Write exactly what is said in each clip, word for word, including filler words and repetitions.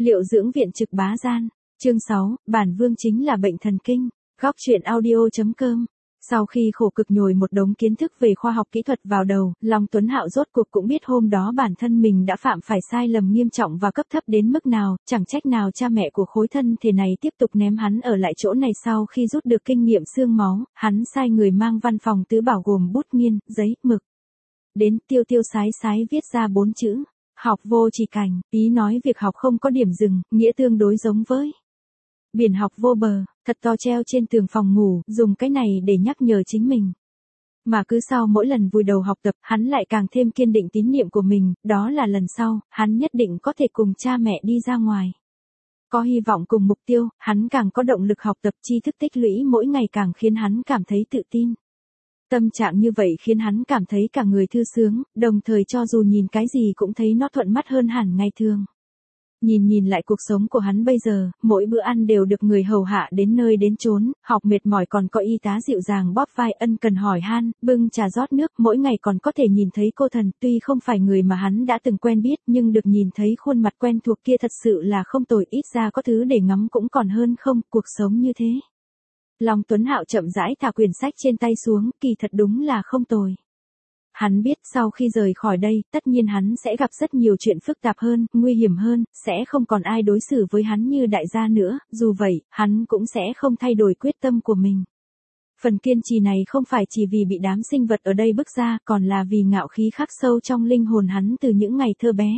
Liệu dưỡng viện trực bá gian. Chương sáu, bản vương chính là bệnh thần kinh. Góc truyện audio.com. Sau khi khổ cực nhồi một đống kiến thức về khoa học kỹ thuật vào đầu, Long Tuấn Hạo rốt cuộc cũng biết hôm đó bản thân mình đã phạm phải sai lầm nghiêm trọng và cấp thấp đến mức nào, chẳng trách nào cha mẹ của khối thân thể này tiếp tục ném hắn ở lại chỗ này. Sau khi rút được kinh nghiệm xương máu, hắn sai người mang văn phòng tứ bảo gồm bút nghiên, giấy, mực. Đến tiêu tiêu sái sái viết ra bốn chữ. Học vô chỉ cảnh, ý nói việc học không có điểm dừng, nghĩa tương đối giống với biển học vô bờ, thật to treo trên tường phòng ngủ, dùng cái này để nhắc nhở chính mình. Mà cứ sau mỗi lần vùi đầu học tập, hắn lại càng thêm kiên định tín niệm của mình, đó là lần sau, hắn nhất định có thể cùng cha mẹ đi ra ngoài. Có hy vọng cùng mục tiêu, hắn càng có động lực học tập, tri thức tích lũy mỗi ngày càng khiến hắn cảm thấy tự tin. Tâm trạng như vậy khiến hắn cảm thấy cả người thư sướng, đồng thời cho dù nhìn cái gì cũng thấy nó thuận mắt hơn hẳn ngày thường. Nhìn nhìn lại cuộc sống của hắn bây giờ, mỗi bữa ăn đều được người hầu hạ đến nơi đến chốn, học mệt mỏi còn có y tá dịu dàng bóp vai ân cần hỏi han, bưng trà rót nước, mỗi ngày còn có thể nhìn thấy cô thần, tuy không phải người mà hắn đã từng quen biết, nhưng được nhìn thấy khuôn mặt quen thuộc kia thật sự là không tồi, ít ra có thứ để ngắm cũng còn hơn không, cuộc sống như thế. Long Tuấn Hạo chậm rãi thả quyển sách trên tay xuống, kỳ thật đúng là không tồi. Hắn biết sau khi rời khỏi đây, tất nhiên hắn sẽ gặp rất nhiều chuyện phức tạp hơn, nguy hiểm hơn, sẽ không còn ai đối xử với hắn như đại gia nữa, dù vậy, hắn cũng sẽ không thay đổi quyết tâm của mình. Phần kiên trì này không phải chỉ vì bị đám sinh vật ở đây bức ra, còn là vì ngạo khí khắc sâu trong linh hồn hắn từ những ngày thơ bé.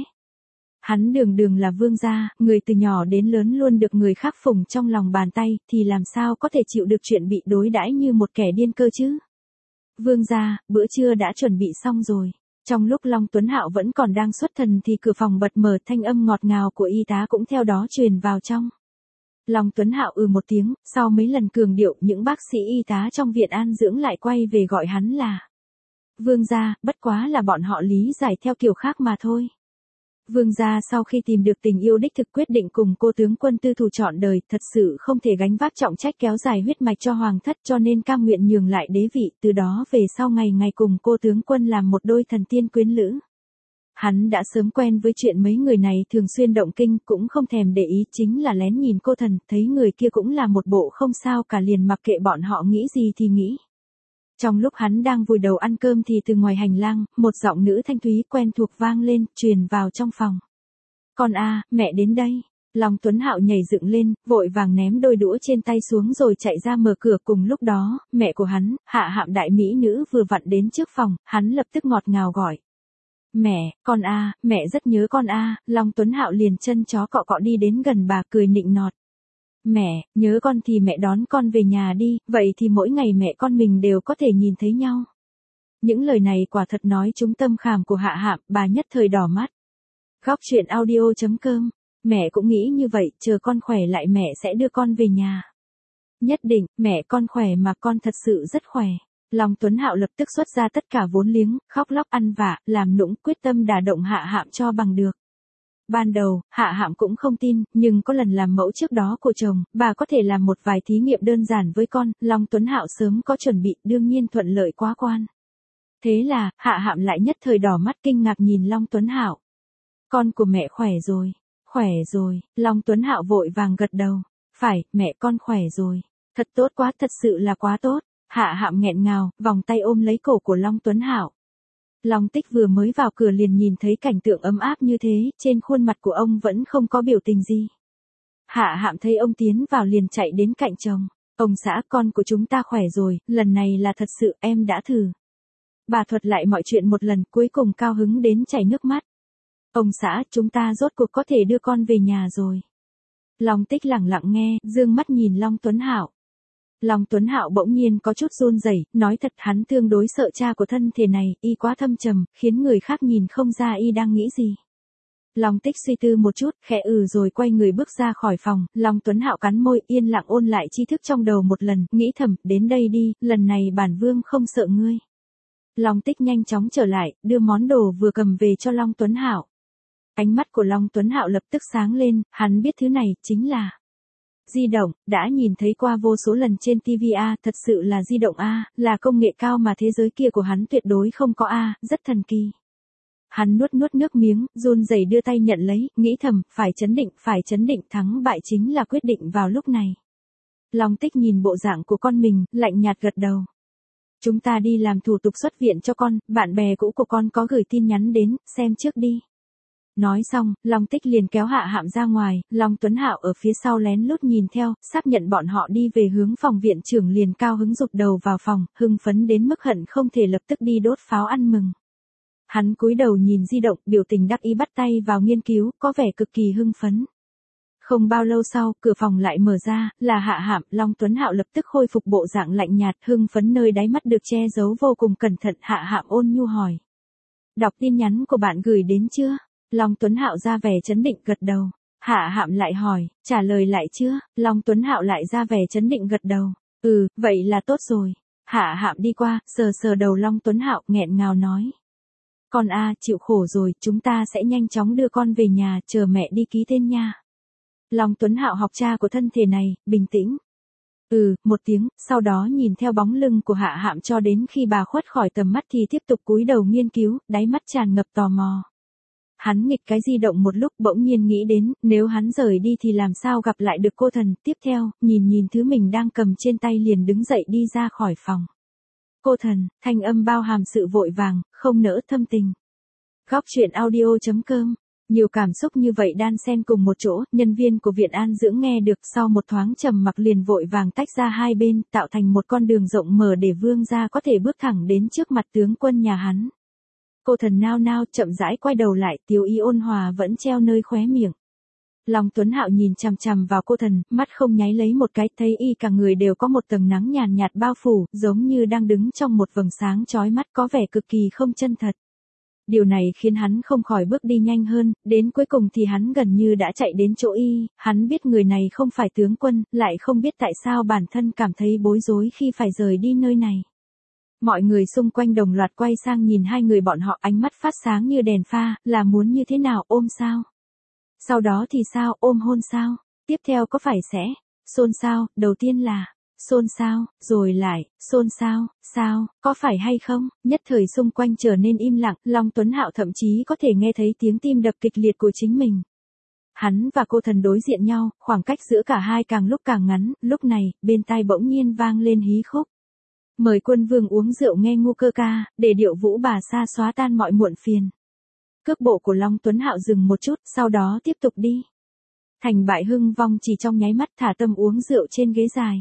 Hắn đường đường là vương gia, người từ nhỏ đến lớn luôn được người khác phụng trong lòng bàn tay, thì làm sao có thể chịu được chuyện bị đối đãi như một kẻ điên cơ chứ? Vương gia, bữa trưa đã chuẩn bị xong rồi. Trong lúc Long Tuấn Hạo vẫn còn đang xuất thần thì cửa phòng bật mở, thanh âm ngọt ngào của y tá cũng theo đó truyền vào trong. Long Tuấn Hạo ừ một tiếng, sau mấy lần cường điệu, những bác sĩ y tá trong viện an dưỡng lại quay về gọi hắn là vương gia, bất quá là bọn họ lý giải theo kiểu khác mà thôi. Vương gia sau khi tìm được tình yêu đích thực quyết định cùng cô tướng quân tư thủ trọn đời, thật sự không thể gánh vác trọng trách kéo dài huyết mạch cho hoàng thất, cho nên cam nguyện nhường lại đế vị, từ đó về sau ngày ngày cùng cô tướng quân làm một đôi thần tiên quyến lữ. Hắn đã sớm quen với chuyện mấy người này thường xuyên động kinh, cũng không thèm để ý, chính là lén nhìn cô thần, thấy người kia cũng là một bộ không sao cả liền mặc kệ bọn họ nghĩ gì thì nghĩ. Trong lúc hắn đang vùi đầu ăn cơm thì từ ngoài hành lang, một giọng nữ thanh thúy quen thuộc vang lên, truyền vào trong phòng. Con a, mẹ đến đây. Long Tuấn Hạo nhảy dựng lên, vội vàng ném đôi đũa trên tay xuống rồi chạy ra mở cửa. Cùng lúc đó, mẹ của hắn, Hạ Hạm đại mỹ nữ vừa vặn đến trước phòng, hắn lập tức ngọt ngào gọi. Mẹ, con a, mẹ rất nhớ con a. Long Tuấn Hạo liền chân chó cọ cọ đi đến gần bà cười nịnh nọt. Mẹ, nhớ con thì mẹ đón con về nhà đi, vậy thì mỗi ngày mẹ con mình đều có thể nhìn thấy nhau. Những lời này quả thật nói trúng tâm khảm của Hạ Hạm, bà nhất thời đỏ mắt. Góc truyện audio.com, mẹ cũng nghĩ như vậy, chờ con khỏe lại mẹ sẽ đưa con về nhà. Nhất định, mẹ con khỏe mà con thật sự rất khỏe. Long Tuấn Hạo lập tức xuất ra tất cả vốn liếng, khóc lóc ăn vạ, làm nũng, quyết tâm đả động Hạ Hạm cho bằng được. Ban đầu, Hạ Hạm cũng không tin, nhưng có lần làm mẫu trước đó của chồng, bà có thể làm một vài thí nghiệm đơn giản với con, Long Tuấn Hạo sớm có chuẩn bị, đương nhiên thuận lợi quá quan. Thế là, Hạ Hạm lại nhất thời đỏ mắt kinh ngạc nhìn Long Tuấn Hạo. Con của mẹ khỏe rồi, khỏe rồi, Long Tuấn Hạo vội vàng gật đầu. Phải, mẹ con khỏe rồi, thật tốt quá, thật sự là quá tốt. Hạ Hạm nghẹn ngào, vòng tay ôm lấy cổ của Long Tuấn Hạo. Long Tích vừa mới vào cửa liền nhìn thấy cảnh tượng ấm áp như thế, trên khuôn mặt của ông vẫn không có biểu tình gì. Hạ Hạm thấy ông tiến vào liền chạy đến cạnh chồng. Ông xã, con của chúng ta khỏe rồi, lần này là thật sự, em đã thử. Bà thuật lại mọi chuyện một lần, cuối cùng cao hứng đến chảy nước mắt. Ông xã, chúng ta rốt cuộc có thể đưa con về nhà rồi. Long Tích lẳng lặng nghe, dương mắt nhìn Long Tuấn Hạo. Long Tuấn Hạo bỗng nhiên có chút run rẩy, nói thật hắn tương đối sợ cha của thân thể này, y quá thâm trầm, khiến người khác nhìn không ra y đang nghĩ gì. Long Tích suy tư một chút, khẽ ừ rồi quay người bước ra khỏi phòng, Long Tuấn Hạo cắn môi, yên lặng ôn lại tri thức trong đầu một lần, nghĩ thầm, đến đây đi, lần này bản vương không sợ ngươi. Long Tích nhanh chóng trở lại, đưa món đồ vừa cầm về cho Long Tuấn Hạo. Ánh mắt của Long Tuấn Hạo lập tức sáng lên, hắn biết thứ này chính là di động, đã nhìn thấy qua vô số lần trên ti vi a, thật sự là di động a, là công nghệ cao mà thế giới kia của hắn tuyệt đối không có a, rất thần kỳ. Hắn nuốt nuốt nước miếng, run rẩy đưa tay nhận lấy, nghĩ thầm, phải trấn định, phải trấn định, thắng bại chính là quyết định vào lúc này. Long Tích nhìn bộ dạng của con mình, lạnh nhạt gật đầu. Chúng ta đi làm thủ tục xuất viện cho con, bạn bè cũ của con có gửi tin nhắn đến, xem trước đi. Nói xong, Long Tích liền kéo Hạ Hạm ra ngoài, Long Tuấn Hạo ở phía sau lén lút nhìn theo, xác nhận bọn họ đi về hướng phòng viện trưởng liền cao hứng rụt đầu vào phòng, hưng phấn đến mức hận không thể lập tức đi đốt pháo ăn mừng. Hắn cúi đầu nhìn di động, biểu tình đắc ý bắt tay vào nghiên cứu, có vẻ cực kỳ hưng phấn. Không bao lâu sau, cửa phòng lại mở ra, là Hạ Hạm, Long Tuấn Hạo lập tức khôi phục bộ dạng lạnh nhạt, hưng phấn nơi đáy mắt được che giấu vô cùng cẩn thận. Hạ Hạm ôn nhu hỏi. Đọc tin nhắn của bạn gửi đến chưa? Long Tuấn Hạo ra vẻ trấn định gật đầu. Hạ Hạm lại hỏi, trả lời lại chưa? Long Tuấn Hạo lại ra vẻ trấn định gật đầu. Ừ, vậy là tốt rồi. Hạ Hạm đi qua, sờ sờ đầu Long Tuấn Hạo, nghẹn ngào nói. Con a, chịu khổ rồi, chúng ta sẽ nhanh chóng đưa con về nhà, chờ mẹ đi ký tên nha. Long Tuấn Hạo học cha của thân thể này, bình tĩnh. Ừ, một tiếng, sau đó nhìn theo bóng lưng của Hạ Hạm cho đến khi bà khuất khỏi tầm mắt thì tiếp tục cúi đầu nghiên cứu, đáy mắt tràn ngập tò mò. Hắn nghịch cái di động một lúc bỗng nhiên nghĩ đến, nếu hắn rời đi thì làm sao gặp lại được cô thần, tiếp theo, nhìn nhìn thứ mình đang cầm trên tay liền đứng dậy đi ra khỏi phòng. Cô thần, thanh âm bao hàm sự vội vàng, không nỡ thâm tình. Góc truyện audio chấm com. Nhiều cảm xúc như vậy đan xen cùng một chỗ, nhân viên của viện an dưỡng nghe được sau một thoáng trầm mặc liền vội vàng tách ra hai bên, tạo thành một con đường rộng mở để vương gia có thể bước thẳng đến trước mặt tướng quân nhà hắn. Cô thần nao nao chậm rãi quay đầu lại, tiếu ý ôn hòa vẫn treo nơi khóe miệng. Long Tuấn Hạo nhìn chằm chằm vào cô thần, mắt không nháy lấy một cái, thấy y cả người đều có một tầng nắng nhàn nhạt bao phủ, giống như đang đứng trong một vầng sáng chói mắt có vẻ cực kỳ không chân thật. Điều này khiến hắn không khỏi bước đi nhanh hơn, đến cuối cùng thì hắn gần như đã chạy đến chỗ y, hắn biết người này không phải tướng quân, lại không biết tại sao bản thân cảm thấy bối rối khi phải rời đi nơi này. Mọi người xung quanh đồng loạt quay sang nhìn hai người bọn họ, ánh mắt phát sáng như đèn pha, là muốn như thế nào, ôm sao? Sau đó thì sao, ôm hôn sao? Tiếp theo có phải sẽ, xôn xao, đầu tiên là, xôn xao, rồi lại, xôn xao, sao, có phải hay không? Nhất thời xung quanh trở nên im lặng, Long Tuấn Hạo thậm chí có thể nghe thấy tiếng tim đập kịch liệt của chính mình. Hắn và cô thần đối diện nhau, khoảng cách giữa cả hai càng lúc càng ngắn, lúc này, bên tai bỗng nhiên vang lên hí khúc. Mời quân vương uống rượu nghe ngu cơ ca, để điệu vũ bà sa xóa tan mọi muộn phiền. Cước bộ của Long Tuấn Hạo dừng một chút, sau đó tiếp tục đi. Thành bại hưng vong chỉ trong nháy mắt, thả tâm uống rượu trên ghế dài.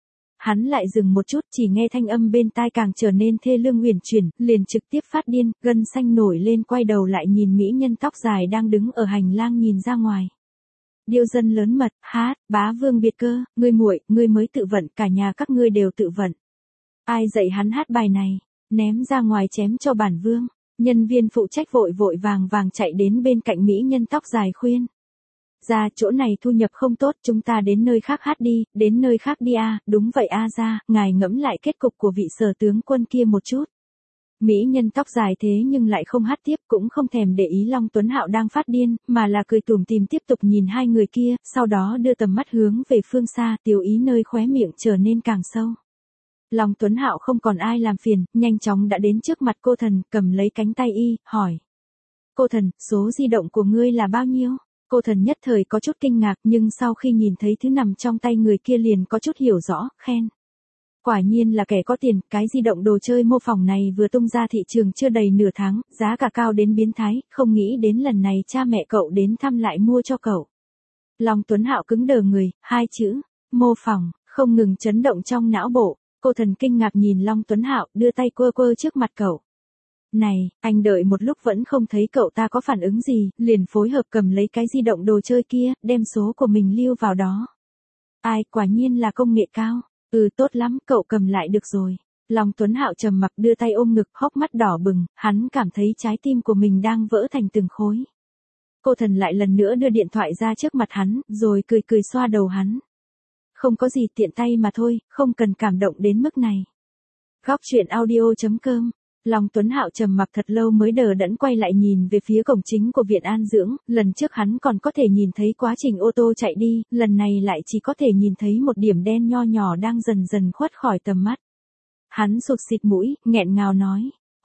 Hắn lại dừng một chút, chỉ nghe thanh âm bên tai càng trở nên thê lương uyển chuyển, liền trực tiếp phát điên, gân xanh nổi lên, quay đầu lại nhìn mỹ nhân tóc dài đang đứng ở hành lang nhìn ra ngoài. Điêu dân lớn mật, hát, bá vương biệt cơ, ngươi muội, ngươi mới tự vận, cả nhà các ngươi đều tự vận. Ai dạy hắn hát bài này, ném ra ngoài chém cho bản vương. Nhân viên phụ trách vội vội vàng vàng chạy đến bên cạnh mỹ nhân tóc dài khuyên. Ra, chỗ này thu nhập không tốt, chúng ta đến nơi khác hát đi, đến nơi khác đi a, à, đúng vậy a à ra, ngài ngẫm lại kết cục của vị sở tướng quân kia một chút. Mỹ nhân tóc dài thế nhưng lại không hát tiếp, cũng không thèm để ý Long Tuấn Hạo đang phát điên, mà là cười tủm tỉm tiếp tục nhìn hai người kia, sau đó đưa tầm mắt hướng về phương xa, tiêu ý nơi khóe miệng trở nên càng sâu. Long Tuấn Hạo không còn ai làm phiền, nhanh chóng đã đến trước mặt cô thần, cầm lấy cánh tay y, hỏi. Cô thần, số di động của ngươi là bao nhiêu? Cô thần nhất thời có chút kinh ngạc, nhưng sau khi nhìn thấy thứ nằm trong tay người kia liền có chút hiểu rõ, khen. Quả nhiên là kẻ có tiền, cái di động đồ chơi mô phỏng này vừa tung ra thị trường chưa đầy nửa tháng, giá cả cao đến biến thái, không nghĩ đến lần này cha mẹ cậu đến thăm lại mua cho cậu. Long Tuấn Hạo cứng đờ người, hai chữ, mô phỏng, không ngừng chấn động trong não bộ. Cô thần kinh ngạc nhìn Long Tuấn Hạo, đưa tay quơ quơ trước mặt cậu. Này, anh đợi một lúc vẫn không thấy cậu ta có phản ứng gì, liền phối hợp cầm lấy cái di động đồ chơi kia, đem số của mình lưu vào đó. Ai, quả nhiên là công nghệ cao. Ừ, tốt lắm, cậu cầm lại được rồi. Long Tuấn Hạo trầm mặc đưa tay ôm ngực, hốc mắt đỏ bừng, hắn cảm thấy trái tim của mình đang vỡ thành từng khối. Cô thần lại lần nữa đưa điện thoại ra trước mặt hắn, rồi cười cười xoa đầu hắn. Không có gì, tiện tay mà thôi, không cần cảm động đến mức này. Góc truyện audio chấm com. Long Tuấn Hạo trầm mặc thật lâu mới đờ đẫn quay lại nhìn về phía cổng chính của viện an dưỡng, lần trước hắn còn có thể nhìn thấy quá trình ô tô chạy đi, lần này lại chỉ có thể nhìn thấy một điểm đen nho nhỏ đang dần dần khuất khỏi tầm mắt. Hắn sụt xịt mũi, nghẹn ngào nói,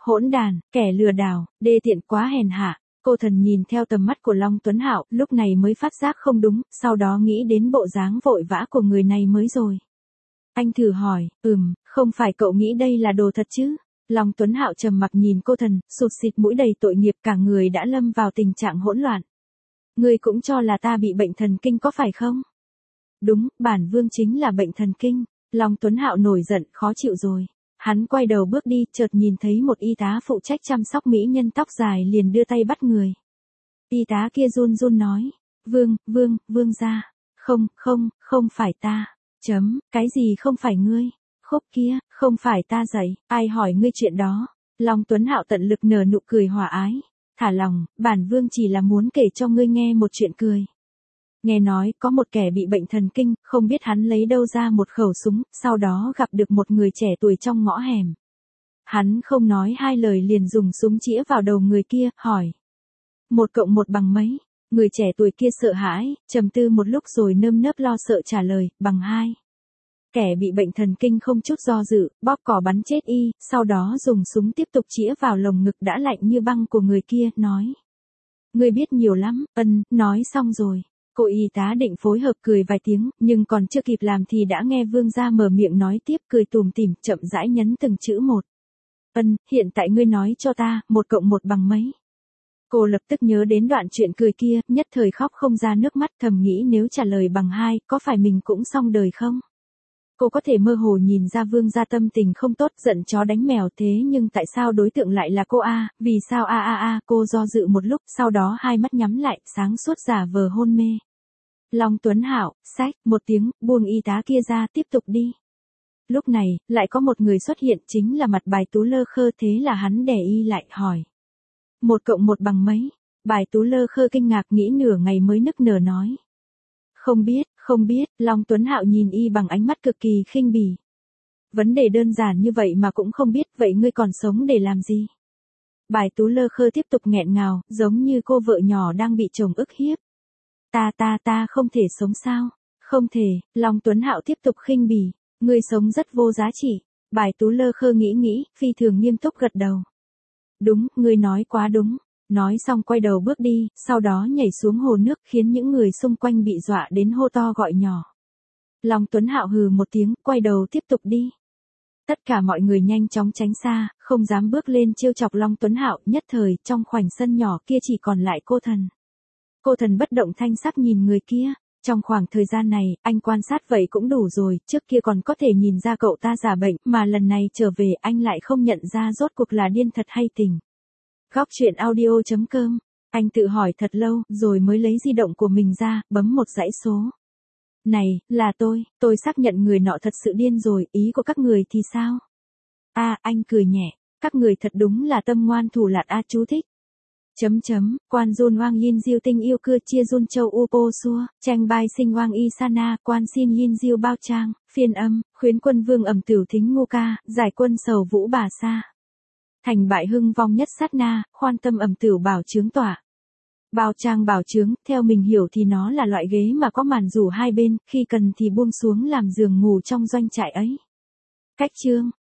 Hỗn đàn, kẻ lừa đảo, đê tiện quá hèn hạ. Cô thần nhìn theo tầm mắt của Long Tuấn Hạo, lúc này mới phát giác không đúng, sau đó nghĩ đến bộ dáng vội vã của người này mới rồi. Anh thử hỏi, ừm, không phải cậu nghĩ đây là đồ thật chứ? Long Tuấn Hạo trầm mặc nhìn cô thần, sụt sịt mũi đầy tội nghiệp, cả người đã lâm vào tình trạng hỗn loạn. Ngươi cũng cho là ta bị bệnh thần kinh có phải không? Đúng, bản vương chính là bệnh thần kinh. Long Tuấn Hạo nổi giận, khó chịu rồi. Hắn quay đầu bước đi, chợt nhìn thấy một y tá phụ trách chăm sóc mỹ nhân tóc dài liền đưa tay bắt người. Y tá kia run run nói, vương, vương, vương gia. Không, không, không phải ta. Chấm, cái gì không phải ngươi? Khúc kia, không phải ta dạy, ai hỏi ngươi chuyện đó? Long Tuấn Hạo tận lực nở nụ cười hòa ái. Thả lòng, bản vương chỉ là muốn kể cho ngươi nghe một chuyện cười. Nghe nói, có một kẻ bị bệnh thần kinh, không biết hắn lấy đâu ra một khẩu súng, sau đó gặp được một người trẻ tuổi trong ngõ hẻm. Hắn không nói hai lời liền dùng súng chĩa vào đầu người kia, hỏi. Một cộng một bằng mấy? Người trẻ tuổi kia sợ hãi, trầm tư một lúc rồi nơm nớp lo sợ trả lời, bằng hai. Kẻ bị bệnh thần kinh không chút do dự, bóp cò bắn chết y, sau đó dùng súng tiếp tục chĩa vào lồng ngực đã lạnh như băng của người kia, nói. Ngươi biết nhiều lắm, ân, nói xong rồi. Cô y tá định phối hợp cười vài tiếng, nhưng còn chưa kịp làm thì đã nghe vương gia mở miệng nói tiếp, cười tùm tìm, chậm rãi nhấn từng chữ một. Ân, hiện tại ngươi nói cho ta, một cộng một bằng mấy? Cô lập tức nhớ đến đoạn chuyện cười kia, nhất thời khóc không ra nước mắt, thầm nghĩ nếu trả lời bằng hai, có phải mình cũng xong đời không? Cô có thể mơ hồ nhìn ra vương gia tâm tình không tốt, giận chó đánh mèo, thế nhưng tại sao đối tượng lại là cô a? Vì sao a a a? Cô do dự một lúc, sau đó hai mắt nhắm lại, sáng suốt giả vờ hôn mê. Long Tuấn Hạo, xách, một tiếng, buông y tá kia ra, tiếp tục đi. Lúc này, lại có một người xuất hiện, chính là Mặt Bài Tú Lơ Khơ, thế là hắn đè y lại, hỏi. Một cộng một bằng mấy? Bài Tú Lơ Khơ kinh ngạc nghĩ nửa ngày mới nức nở nói. Không biết, không biết, Long Tuấn Hạo nhìn y bằng ánh mắt cực kỳ khinh bỉ. Vấn đề đơn giản như vậy mà cũng không biết, vậy ngươi còn sống để làm gì? Bài Tú Lơ Khơ tiếp tục nghẹn ngào, giống như cô vợ nhỏ đang bị chồng ức hiếp. Ta ta ta không thể sống sao? Không thể, Long Tuấn Hạo tiếp tục khinh bỉ. Ngươi sống rất vô giá trị. Bài Tú Lơ Khơ nghĩ nghĩ, phi thường nghiêm túc gật đầu. Đúng, ngươi nói quá đúng. Nói xong quay đầu bước đi, sau đó nhảy xuống hồ nước khiến những người xung quanh bị dọa đến hô to gọi nhỏ. Long Tuấn Hạo hừ một tiếng, quay đầu tiếp tục đi. Tất cả mọi người nhanh chóng tránh xa, không dám bước lên trêu chọc Long Tuấn Hạo, nhất thời, trong khoảnh sân nhỏ kia chỉ còn lại cô thần. Cô thần bất động thanh sắc nhìn người kia. Trong khoảng thời gian này, anh quan sát vậy cũng đủ rồi, trước kia còn có thể nhìn ra cậu ta giả bệnh, mà lần này trở về anh lại không nhận ra rốt cuộc là điên thật hay tình. Góc truyện audio chấm com. Anh tự hỏi thật lâu, rồi mới lấy di động của mình ra, bấm một dãy số. Này, là tôi, tôi xác nhận người nọ thật sự điên rồi, ý của các người thì sao? A, à, anh cười nhẹ, các người thật đúng là tâm ngoan thủ lạt a chú thích. Chấm chấm, quan Jun Wang Yin Diêu tinh yêu cưa chia Jun Châu Upo Xua, tranh bai sinh Wang Y Sana, quan xin Yin Diêu bao trang, phiên âm, khuyến quân vương ẩm tửu thính ngu ca, giải quân sầu vũ bà sa. Thành bại hưng vong nhất sát na, khoan tâm ẩm tửu bảo chướng tỏa. Bao trang bảo chướng, theo mình hiểu thì nó là loại ghế mà có màn rủ hai bên, khi cần thì buông xuống làm giường ngủ trong doanh trại ấy. Cách chương.